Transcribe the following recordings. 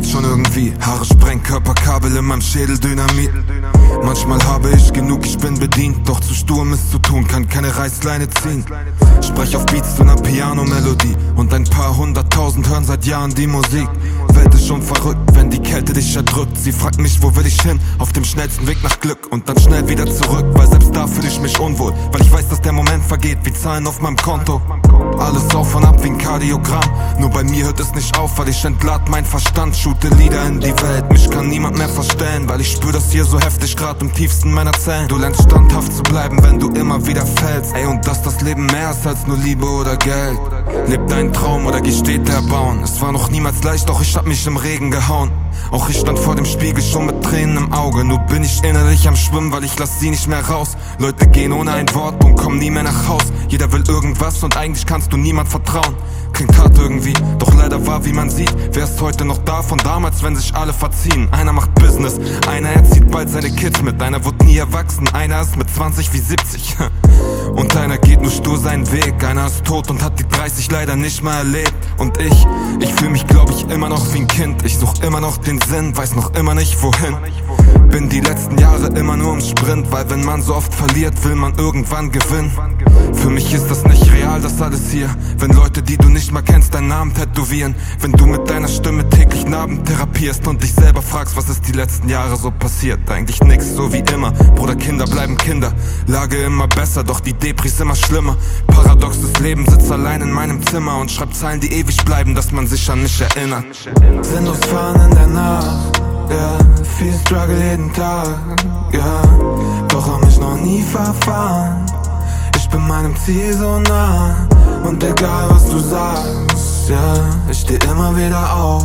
schon irgendwie. Haare sprengen, Körperkabel in meinem Schädel, Dynamit. Manchmal habe ich genug, ich bin bedient. Doch zu stur, um es zu tun, kann keine Reißleine ziehen. Sprech auf Beats zu ner Piano-Melodie. Und ein paar 100.000 hören seit Jahren die Musik. Welt ist schon verrückt, wenn die Kälte dich erdrückt. Sie fragt mich, wo will ich hin? Auf dem schnellsten Weg nach Glück. Und dann schnell wieder zurück, weil selbst da fühle ich mich unwohl. Weil ich weiß, dass der Moment vergeht, wie Zahlen auf meinem Konto. Alles auf und ab wie ein Kardiogramm. Nur bei mir hört es nicht auf, weil ich entlad mein Verstand. Shoote Lieder in die Welt, mich kann niemand mehr verstellen. Weil ich spür das hier so heftig, grad im tiefsten meiner Zellen. Du lernst standhaft zu bleiben, wenn du immer wieder fällst. Ey, und dass das Leben mehr ist als nur Liebe oder Geld. Leb deinen Traum oder geh Städte erbauen. Es war noch niemals leicht, doch ich hab mich im Regen gehauen. Auch ich stand vor dem Spiegel schon mit Tränen im Auge. Nur bin ich innerlich am Schwimmen, weil ich lass sie nicht mehr raus. Leute gehen ohne ein Wort und kommen nie mehr nach Haus. Jeder will irgendwas und eigentlich kannst du niemand vertrauen. Klingt hart irgendwie, doch leider wahr, wie man sieht. Wer ist heute noch da von damals, wenn sich alle verziehen? Einer macht Business, einer erzieht bald seine Kids mit. Einer wird nie erwachsen, einer ist mit 20 wie 70. Und einer geht nur stur seinen Weg. Einer ist tot und hat die 30 leider nicht mal erlebt. Und ich fühl mich glaub ich immer noch wie ein Kind. Ich such immer noch den Sinn, weiß noch immer nicht wohin. Bin die letzten Jahre immer nur im Sprint, weil wenn man so oft verliert, will man irgendwann gewinnen. Für mich ist das nicht real, das alles hier. Wenn Leute, die du nicht mal kennst, deinen Namen tätowieren. Wenn du mit deiner Stimme täglich Narben therapierst und dich selber fragst, was ist die letzten Jahre so passiert. Eigentlich nix, so wie immer. Bruder, Kinder bleiben Kinder. Lage immer besser, doch die Depris immer schlimmer. Paradoxes Leben, sitz allein in meinem Zimmer und schreib Zeilen, die ewig bleiben, dass man sich an mich erinnert. Sinnlos fahren in der Nacht, ja, viel Struggle jeden Tag, ja, doch hab mich noch nie verfahren. Ich bin meinem Ziel so nah und egal was du sagst, ja, ich steh immer wieder auf.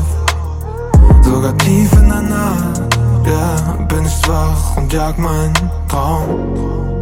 Sogar tief in der Nacht, ja, bin ich wach und jag meinen Traum.